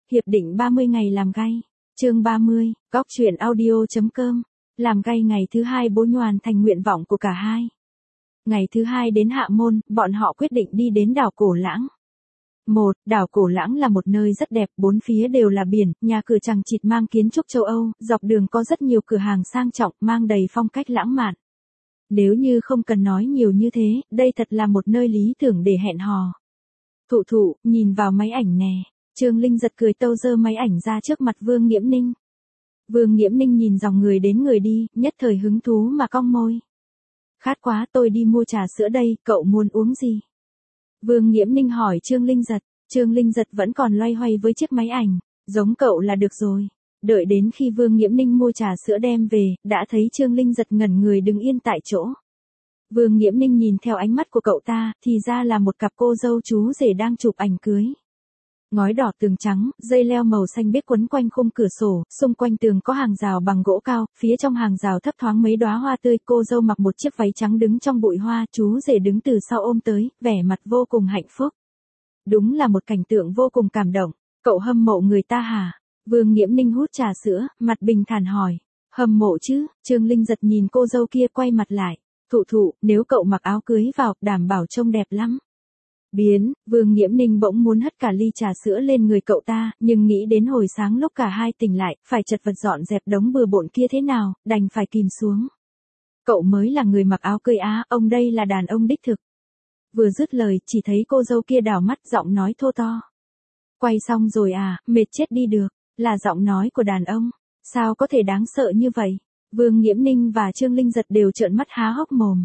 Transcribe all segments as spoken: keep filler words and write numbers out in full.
Hiệp định ba mươi ngày làm gay. Chương ba mươi, góc truyện audio.com. Làm gay ngày thứ hai bố hoàn thành nguyện vọng của cả hai. Ngày thứ hai đến Hạ Môn, bọn họ quyết định đi đến đảo Cổ Lãng. Một, đảo Cổ Lãng là một nơi rất đẹp, bốn phía đều là biển, nhà cửa chằng chịt mang kiến trúc châu Âu, dọc đường có rất nhiều cửa hàng sang trọng, mang đầy phong cách lãng mạn. Nếu như không cần nói nhiều như thế, đây thật là một nơi lý tưởng để hẹn hò. Thụ thụ, nhìn vào máy ảnh nè. Trương Linh giật cười tâu giơ máy ảnh ra trước mặt Vương Nghiễm Ninh. Vương Nghiễm Ninh nhìn dòng người đến người đi, nhất thời hứng thú mà cong môi. Khát quá, tôi đi mua trà sữa đây, cậu muốn uống gì? Vương Nghiễm Ninh hỏi Trương Linh giật. Trương Linh giật vẫn còn loay hoay với chiếc máy ảnh. Giống cậu là được rồi. Đợi đến khi Vương Nghiễm Ninh mua trà sữa đem về, đã thấy Trương Linh giật ngẩn người đứng yên tại chỗ. Vương Nghiễm Ninh nhìn theo ánh mắt của cậu ta, thì ra là một cặp cô dâu chú rể đang chụp ảnh cưới. Ngói đỏ tường trắng, dây leo màu xanh biếc quấn quanh khung cửa sổ, xung quanh tường có hàng rào bằng gỗ cao, phía trong hàng rào thấp thoáng mấy đóa hoa tươi, cô dâu mặc một chiếc váy trắng đứng trong bụi hoa, chú rể đứng từ sau ôm tới, vẻ mặt vô cùng hạnh phúc. Đúng là một cảnh tượng vô cùng cảm động. Cậu hâm mộ người ta hả? Vương Nghiễm Ninh hút trà sữa, mặt bình thản hỏi. Hâm mộ chứ? Trương Linh giật nhìn cô dâu kia quay mặt lại. Thụ thụ, nếu cậu mặc áo cưới vào, đảm bảo trông đẹp lắm. Biến, Vương Nghiễm Ninh bỗng muốn hất cả ly trà sữa lên người cậu ta, nhưng nghĩ đến hồi sáng lúc cả hai tỉnh lại, phải chật vật dọn dẹp đống bừa bộn kia thế nào, đành phải kìm xuống. Cậu mới là người mặc áo cưới á, ông đây là đàn ông đích thực. Vừa dứt lời, chỉ thấy cô dâu kia đảo mắt giọng nói thô to. Quay xong rồi à, mệt chết đi được, là giọng nói của đàn ông, sao có thể đáng sợ như vậy? Vương Nghiễm Ninh và Trương Linh giật đều trợn mắt há hốc mồm.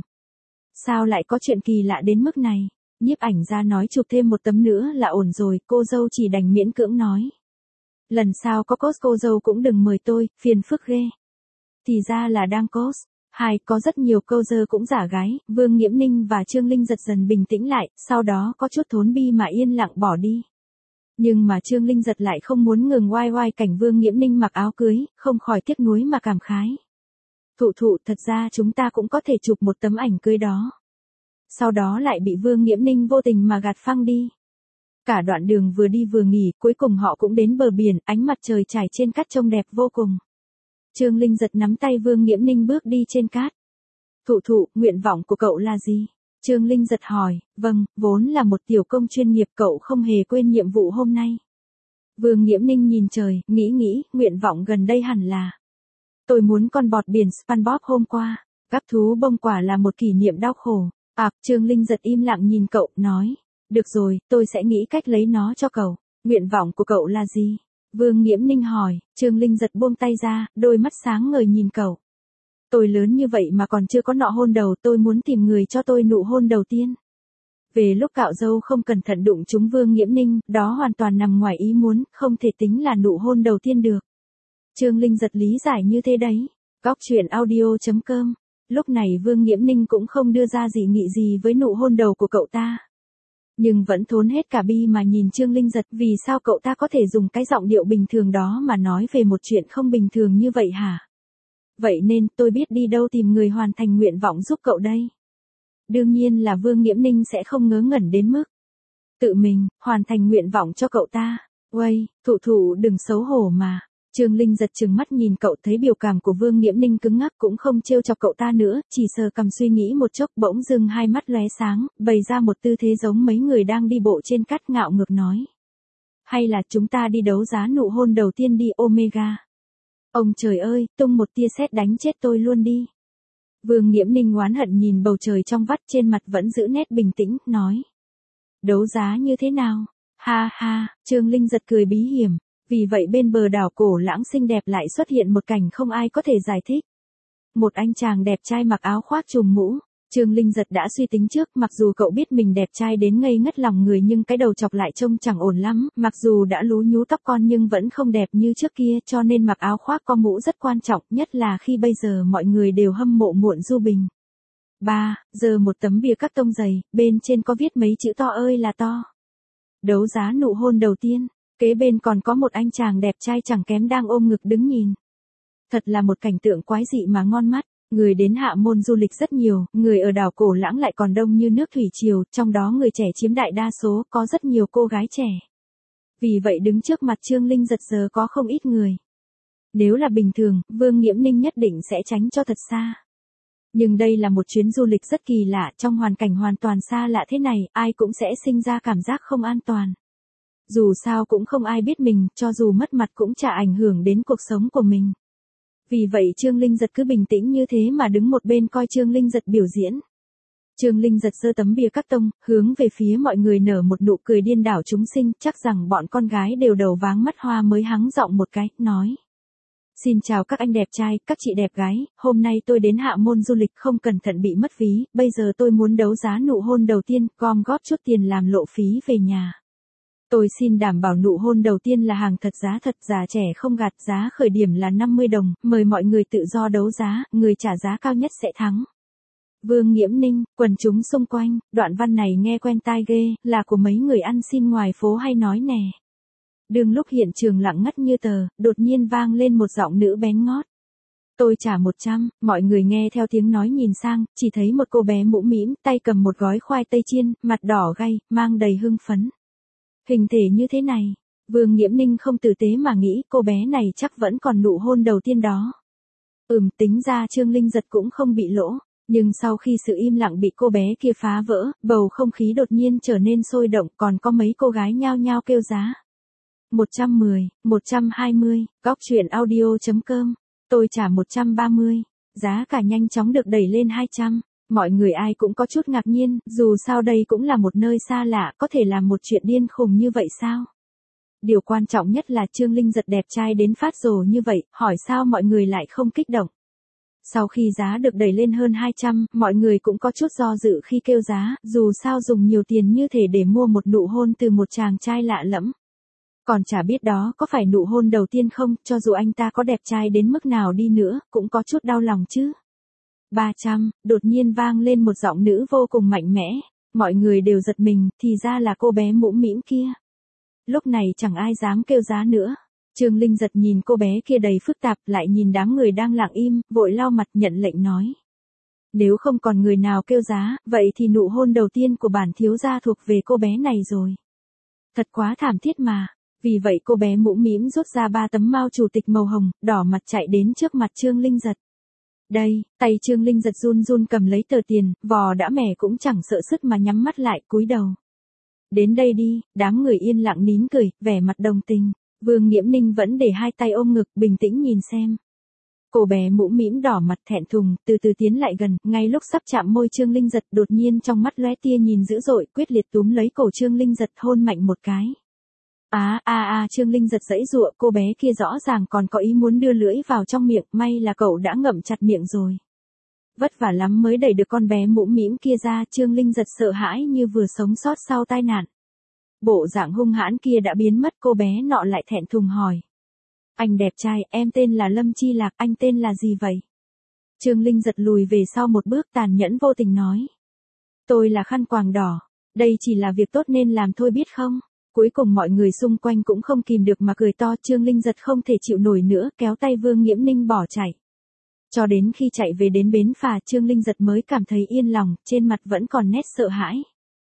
Sao lại có chuyện kỳ lạ đến mức này? Nhiếp ảnh ra nói chụp thêm một tấm nữa là ổn rồi, cô dâu chỉ đành miễn cưỡng nói. Lần sau có cos cô dâu cũng đừng mời tôi, phiền phức ghê. Thì ra là đang cos. Hai, có rất nhiều câu dơ cũng giả gái, Vương Nghiễm Ninh và Trương Linh giật dần bình tĩnh lại, sau đó có chút thốn bi mà yên lặng bỏ đi. Nhưng mà Trương Linh giật lại không muốn ngừng oai oai cảnh Vương Nghiễm Ninh mặc áo cưới, không khỏi tiếc nuối mà cảm khái. Thụ thụ, thật ra chúng ta cũng có thể chụp một tấm ảnh cưới đó. Sau đó lại bị Vương Nghiễm Ninh vô tình mà gạt phăng đi. Cả đoạn đường vừa đi vừa nghỉ, cuối cùng họ cũng đến bờ biển, ánh mặt trời trải trên cát trông đẹp vô cùng. Trương Linh giật nắm tay Vương Nghiễm Ninh bước đi trên cát. Thụ thụ, nguyện vọng của cậu là gì? Trương Linh giật hỏi. Vâng, vốn là một tiểu công chuyên nghiệp, cậu không hề quên nhiệm vụ hôm nay. Vương Nghiễm Ninh nhìn trời, nghĩ nghĩ, nguyện vọng gần đây hẳn là. Tôi muốn con bọt biển SpongeBob hôm qua. Các thú bông quả là một kỷ niệm đau khổ. À, Trương Linh giật im lặng nhìn cậu, nói. Được rồi, tôi sẽ nghĩ cách lấy nó cho cậu. Nguyện vọng của cậu là gì? Vương Nghiễm Ninh hỏi. Trương Linh giật buông tay ra, đôi mắt sáng ngời nhìn cậu. Tôi lớn như vậy mà còn chưa có nọ hôn đầu, tôi muốn tìm người cho tôi nụ hôn đầu tiên. Về lúc cạo râu không cẩn thận đụng trúng Vương Nghiễm Ninh, đó hoàn toàn nằm ngoài ý muốn, không thể tính là nụ hôn đầu tiên được. Trương Linh giật lý giải như thế đấy. Góc truyện audio.com. Lúc này Vương Nghiễm Ninh cũng không đưa ra dị nghị gì với nụ hôn đầu của cậu ta. Nhưng vẫn thốn hết cả bi mà nhìn Trương Linh giật, vì sao cậu ta có thể dùng cái giọng điệu bình thường đó mà nói về một chuyện không bình thường như vậy hả? Vậy nên tôi biết đi đâu tìm người hoàn thành nguyện vọng giúp cậu đây. Đương nhiên là Vương Nghiễm Ninh sẽ không ngớ ngẩn đến mức tự mình hoàn thành nguyện vọng cho cậu ta. Uây, thụ thụ đừng xấu hổ mà. Trương Linh giật trừng mắt nhìn cậu, thấy biểu cảm của Vương Nghiễm Ninh cứng ngắc, cũng không trêu chọc cậu ta nữa, chỉ sờ cằm suy nghĩ một chốc, bỗng dưng hai mắt lóe sáng, bày ra một tư thế giống mấy người đang đi bộ trên cát, ngạo ngược nói. Hay là chúng ta đi đấu giá nụ hôn đầu tiên đi Omega. Ông trời ơi, tung một tia sét đánh chết tôi luôn đi. Vương Nghiễm Ninh oán hận nhìn bầu trời trong vắt, trên mặt vẫn giữ nét bình tĩnh, nói. Đấu giá như thế nào? Ha ha, Trương Linh giật cười bí hiểm. Vì vậy bên bờ đảo Cổ Lãng xinh đẹp lại xuất hiện một cảnh không ai có thể giải thích. Một anh chàng đẹp trai mặc áo khoác trùm mũ. Trương Linh giật đã suy tính trước, mặc dù cậu biết mình đẹp trai đến ngây ngất lòng người nhưng cái đầu chọc lại trông chẳng ổn lắm, mặc dù đã lú nhú tóc con nhưng vẫn không đẹp như trước kia, cho nên mặc áo khoác có mũ rất quan trọng, nhất là khi bây giờ mọi người đều hâm mộ Muộn Du Bình. ba. Giờ một tấm bìa các tông dày, bên trên có viết mấy chữ to ơi là to. Đấu giá nụ hôn đầu tiên. Kế bên còn có một anh chàng đẹp trai chẳng kém đang ôm ngực đứng nhìn. Thật là một cảnh tượng quái dị mà ngon mắt. Người đến Hạ Môn du lịch rất nhiều, người ở đảo Cổ Lãng lại còn đông như nước thủy triều, trong đó người trẻ chiếm đại đa số, có rất nhiều cô gái trẻ. Vì vậy đứng trước mặt Trương Linh Giật giờ có không ít người. Nếu là bình thường, Vương Nghiễm Ninh nhất định sẽ tránh cho thật xa. Nhưng đây là một chuyến du lịch rất kỳ lạ, trong hoàn cảnh hoàn toàn xa lạ thế này, ai cũng sẽ sinh ra cảm giác không an toàn. Dù sao cũng không ai biết mình, cho dù mất mặt cũng chả ảnh hưởng đến cuộc sống của mình. Vì vậy Trương Linh Giật cứ bình tĩnh như thế mà đứng một bên coi Trương Linh Giật biểu diễn. Trương Linh Giật giơ tấm bia cắt tông, hướng về phía mọi người nở một nụ cười điên đảo chúng sinh, chắc rằng bọn con gái đều đầu váng mắt hoa mới hắng giọng một cái, nói. Xin chào các anh đẹp trai, các chị đẹp gái, hôm nay tôi đến Hạ Môn du lịch không cẩn thận bị mất ví, bây giờ tôi muốn đấu giá nụ hôn đầu tiên, gom góp chút tiền làm lộ phí về nhà. Tôi xin đảm bảo nụ hôn đầu tiên là hàng thật giá thật, già trẻ không gạt, giá khởi điểm là năm mươi đồng, mời mọi người tự do đấu giá, người trả giá cao nhất sẽ thắng. Vương Nghiễm Ninh, quần chúng xung quanh, đoạn văn này nghe quen tai ghê, là của mấy người ăn xin ngoài phố hay nói nè. Đương lúc hiện trường lặng ngắt như tờ, đột nhiên vang lên một giọng nữ bén ngót. Tôi trả một trăm, mọi người nghe theo tiếng nói nhìn sang, chỉ thấy một cô bé mũ mĩm, tay cầm một gói khoai tây chiên, mặt đỏ gay, mang đầy hưng phấn. Hình thể như thế này, Vương Nghiễm Ninh không tử tế mà nghĩ cô bé này chắc vẫn còn nụ hôn đầu tiên đó. Ừm, tính ra Trương Linh Giật cũng không bị lỗ, nhưng sau khi sự im lặng bị cô bé kia phá vỡ, bầu không khí đột nhiên trở nên sôi động, còn có mấy cô gái nhao nhao kêu giá. một trăm mười, một trăm hai mươi, góc truyện audio chấm com, tôi trả một trăm ba mươi, giá cả nhanh chóng được đẩy lên hai trăm. Mọi người ai cũng có chút ngạc nhiên, dù sao đây cũng là một nơi xa lạ, có thể làm một chuyện điên khùng như vậy sao? Điều quan trọng nhất là Trương Linh Giật đẹp trai đến phát rồ như vậy, hỏi sao mọi người lại không kích động? Sau khi giá được đẩy lên hơn hai trăm, mọi người cũng có chút do dự khi kêu giá, dù sao dùng nhiều tiền như thể để mua một nụ hôn từ một chàng trai lạ lẫm. Còn chả biết đó có phải nụ hôn đầu tiên không, cho dù anh ta có đẹp trai đến mức nào đi nữa, cũng có chút đau lòng chứ. ba trăm, đột nhiên vang lên một giọng nữ vô cùng mạnh mẽ, mọi người đều giật mình, thì ra là cô bé mũ mĩm kia. Lúc này chẳng ai dám kêu giá nữa. Trương Linh Giật nhìn cô bé kia đầy phức tạp, lại nhìn đám người đang lặng im, vội lau mặt nhận lệnh nói. Nếu không còn người nào kêu giá, vậy thì nụ hôn đầu tiên của bản thiếu gia thuộc về cô bé này rồi. Thật quá thảm thiết mà. Vì vậy cô bé mũ mĩm rút ra ba tấm mao chủ tịch màu hồng, đỏ mặt chạy đến trước mặt Trương Linh Giật. Đây, tay Trương Linh Giật run run cầm lấy tờ tiền, vò đã mẻ cũng chẳng sợ sức mà nhắm mắt lại, cúi đầu. Đến đây đi, đám người yên lặng nín cười, vẻ mặt đồng tình. Vương Nghiễm Ninh vẫn để hai tay ôm ngực, bình tĩnh nhìn xem. Cô bé mũ mĩm đỏ mặt thẹn thùng, từ từ tiến lại gần, ngay lúc sắp chạm môi Trương Linh Giật, đột nhiên trong mắt lóe tia nhìn dữ dội, quyết liệt túm lấy cổ Trương Linh Giật hôn mạnh một cái. Á a a Trương Linh Giật giãy giụa, cô bé kia rõ ràng còn có ý muốn đưa lưỡi vào trong miệng, may là cậu đã ngậm chặt miệng rồi. Vất vả lắm mới đẩy được con bé mũ mĩm kia ra, Trương Linh Giật sợ hãi như vừa sống sót sau tai nạn. Bộ dạng hung hãn kia đã biến mất, cô bé nọ lại thẹn thùng hỏi. Anh đẹp trai, em tên là Lâm Chi Lạc, anh tên là gì vậy? Trương Linh Giật lùi về sau một bước, tàn nhẫn vô tình nói. Tôi là Khăn Quàng Đỏ, đây chỉ là việc tốt nên làm thôi biết không? Cuối cùng mọi người xung quanh cũng không kìm được mà cười to, Trương Linh Giật không thể chịu nổi nữa, kéo tay Vương Nghiễm Ninh bỏ chạy. Cho đến khi chạy về đến bến phà, Trương Linh Giật mới cảm thấy yên lòng, trên mặt vẫn còn nét sợ hãi.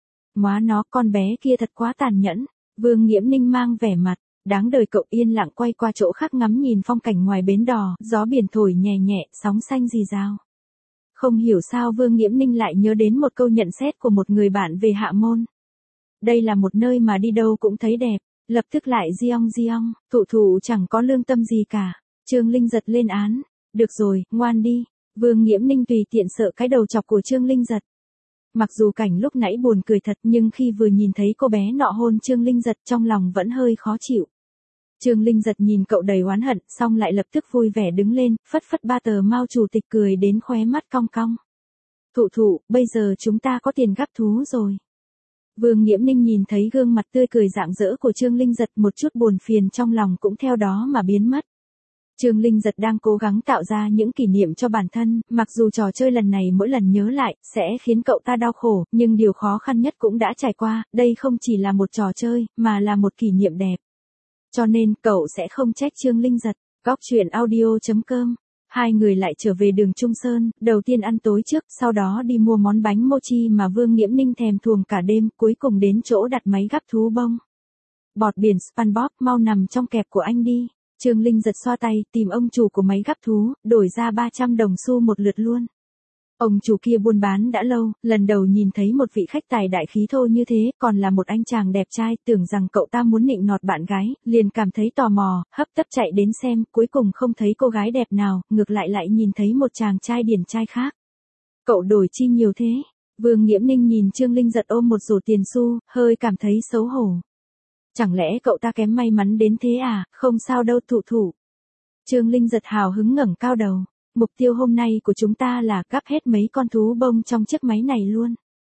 Móa nó, con bé kia thật quá tàn nhẫn. Vương Nghiễm Ninh mang vẻ mặt, đáng đời, cậu yên lặng quay qua chỗ khác ngắm nhìn phong cảnh ngoài bến đò, gió biển thổi nhẹ nhẹ, sóng xanh rì rào. Không hiểu sao Vương Nghiễm Ninh lại nhớ đến một câu nhận xét của một người bạn về Hạ Môn. Đây là một nơi mà đi đâu cũng thấy đẹp, lập tức lại giong giong, thụ thụ chẳng có lương tâm gì cả. Trương Linh Giật lên án, được rồi, ngoan đi. Vương Nghiễm Ninh tùy tiện sợ cái đầu chọc của Trương Linh Giật. Mặc dù cảnh lúc nãy buồn cười thật, nhưng khi vừa nhìn thấy cô bé nọ hôn Trương Linh Giật, trong lòng vẫn hơi khó chịu. Trương Linh Giật nhìn cậu đầy oán hận, xong lại lập tức vui vẻ đứng lên, phất phất ba tờ mao chủ tịch, cười đến khóe mắt cong cong. Thụ thụ, bây giờ chúng ta có tiền gắp thú rồi. Vương Nghiễm Ninh nhìn thấy gương mặt tươi cười rạng rỡ của Trương Linh Giật, một chút buồn phiền trong lòng cũng theo đó mà biến mất. Trương Linh Giật đang cố gắng tạo ra những kỷ niệm cho bản thân, mặc dù trò chơi lần này mỗi lần nhớ lại, sẽ khiến cậu ta đau khổ, nhưng điều khó khăn nhất cũng đã trải qua, đây không chỉ là một trò chơi, mà là một kỷ niệm đẹp. Cho nên, cậu sẽ không trách Trương Linh Giật. Góc truyện audio chấm com. Hai người lại trở về đường Trung Sơn, đầu tiên ăn tối trước, sau đó đi mua món bánh mochi mà Vương Nghiễm Ninh thèm thuồng cả đêm, cuối cùng đến chỗ đặt máy gắp thú bông. bọt biển SpongeBob mau nằm trong kẹp của anh đi. Trương Linh giật xoa tay, tìm ông chủ của máy gắp thú, đổi ra ba trăm đồng xu một lượt luôn. Ông chủ kia buôn bán đã lâu, lần đầu nhìn thấy một vị khách tài đại khí thô như thế, còn là một anh chàng đẹp trai, tưởng rằng cậu ta muốn nịnh nọt bạn gái, liền cảm thấy tò mò, hấp tấp chạy đến xem, cuối cùng không thấy cô gái đẹp nào, ngược lại lại nhìn thấy một chàng trai điển trai khác. Cậu đổi chi nhiều thế? Vương Nghiễm Ninh nhìn Trương Linh giật ôm một rổ tiền xu, hơi cảm thấy xấu hổ. Chẳng lẽ cậu ta kém may mắn đến thế à, không sao đâu thụ thụ. Trương Linh giật hào hứng ngẩng cao đầu. Mục tiêu hôm nay của chúng ta là gắp hết mấy con thú bông trong chiếc máy này luôn.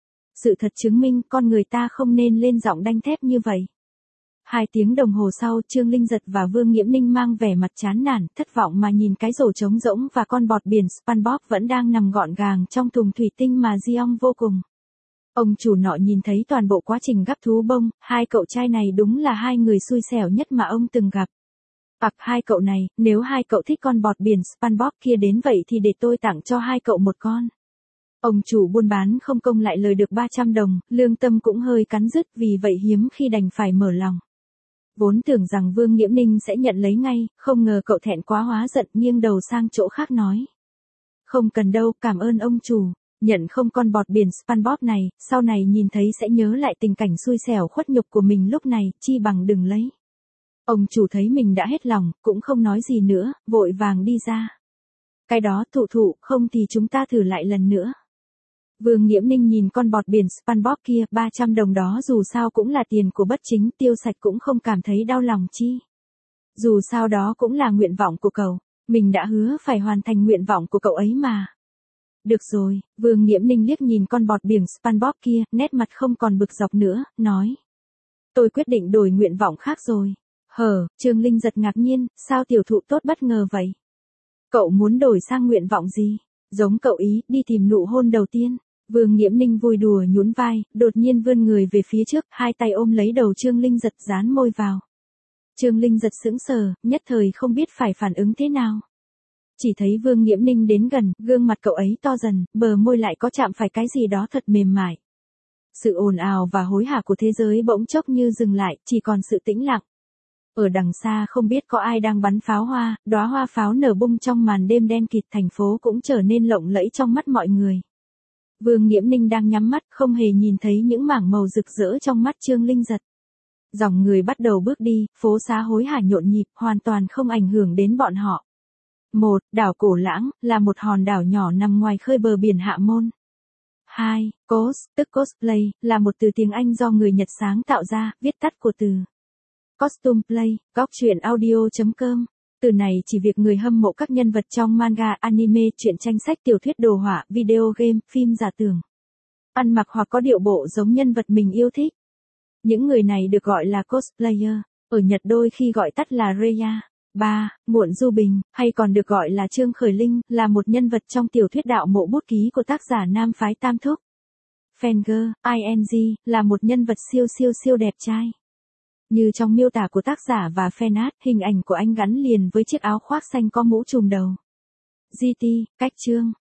Sự thật chứng minh con người ta không nên lên giọng đanh thép như vậy. Hai tiếng đồng hồ sau, Trương Linh giật và Vương Nghiễm Ninh mang vẻ mặt chán nản, thất vọng mà nhìn cái rổ trống rỗng và con bọt biển SpongeBob vẫn đang nằm gọn gàng trong thùng thủy tinh mà Giong vô cùng. Ông chủ nọ nhìn thấy toàn bộ quá trình gắp thú bông, hai cậu trai này đúng là hai người xui xẻo nhất mà ông từng gặp. Ặc hai cậu này, nếu hai cậu thích con bọt biển SpongeBob kia đến vậy thì để tôi tặng cho hai cậu một con. Ông chủ buôn bán không công lại lời được ba trăm đồng, lương tâm cũng hơi cắn rứt vì vậy hiếm khi đành phải mở lòng. Vốn tưởng rằng Vương Nghiễm Ninh sẽ nhận lấy ngay, không ngờ cậu thẹn quá hóa giận nghiêng đầu sang chỗ khác nói. Không cần đâu, cảm ơn ông chủ, nhận không con bọt biển SpongeBob này, sau này nhìn thấy sẽ nhớ lại tình cảnh xui xẻo khuất nhục của mình lúc này, chi bằng đừng lấy. Ông chủ thấy mình đã hết lòng, cũng không nói gì nữa, vội vàng đi ra. Cái đó thụ thụ, không thì chúng ta thử lại lần nữa. Vương Nghiễm Ninh nhìn con bọt biển SpongeBob kia, ba trăm đồng đó dù sao cũng là tiền của bất chính, tiêu sạch cũng không cảm thấy đau lòng chi. Dù sao đó cũng là nguyện vọng của cậu, mình đã hứa phải hoàn thành nguyện vọng của cậu ấy mà. Được rồi, Vương Nghiễm Ninh liếc nhìn con bọt biển SpongeBob kia, nét mặt không còn bực dọc nữa, nói. Tôi quyết định đổi nguyện vọng khác rồi. Hờ, Trương Linh giật ngạc nhiên, sao tiểu thụ tốt bất ngờ vậy? Cậu muốn đổi sang nguyện vọng gì? Giống cậu ý, đi tìm nụ hôn đầu tiên. Vương Nghiễm Ninh vui đùa nhún vai, đột nhiên vươn người về phía trước, hai tay ôm lấy đầu Trương Linh giật dán môi vào. Trương Linh giật sững sờ, nhất thời không biết phải phản ứng thế nào. Chỉ thấy Vương Nghiễm Ninh đến gần, gương mặt cậu ấy to dần, bờ môi lại có chạm phải cái gì đó thật mềm mại. Sự ồn ào và hối hả của thế giới bỗng chốc như dừng lại, chỉ còn sự tĩnh lặng. Ở đằng xa không biết có ai đang bắn pháo hoa, đóa hoa pháo nở bung trong màn đêm đen kịt, thành phố cũng trở nên lộng lẫy trong mắt mọi người. Vương Nghiễm Ninh đang nhắm mắt, không hề nhìn thấy những mảng màu rực rỡ trong mắt Trương Linh giật. Dòng người bắt đầu bước đi, phố xá hối hả nhộn nhịp, hoàn toàn không ảnh hưởng đến bọn họ. Một, đảo Cổ Lãng, là một hòn đảo nhỏ nằm ngoài khơi bờ biển Hạ Môn. Hai, cos, tức cosplay, là một từ tiếng Anh do người Nhật sáng tạo ra, viết tắt của từ costume play, góc truyện audio chấm com. Từ này chỉ việc người hâm mộ các nhân vật trong manga, anime, truyện tranh, sách, tiểu thuyết, đồ họa, video game, phim giả tưởng. Ăn mặc hoặc có điệu bộ giống nhân vật mình yêu thích. Những người này được gọi là cosplayer, ở Nhật đôi khi gọi tắt là Reiya. Ba, Muộn Du Bình, hay còn được gọi là Trương Khởi Linh, là một nhân vật trong tiểu thuyết đạo mộ bút ký của tác giả nam phái Tam Thúc. Fenger, ing, là một nhân vật siêu siêu siêu đẹp trai. Như trong miêu tả của tác giả và fanart, hình ảnh của anh gắn liền với chiếc áo khoác xanh có mũ trùm đầu. giê tê, cách chương.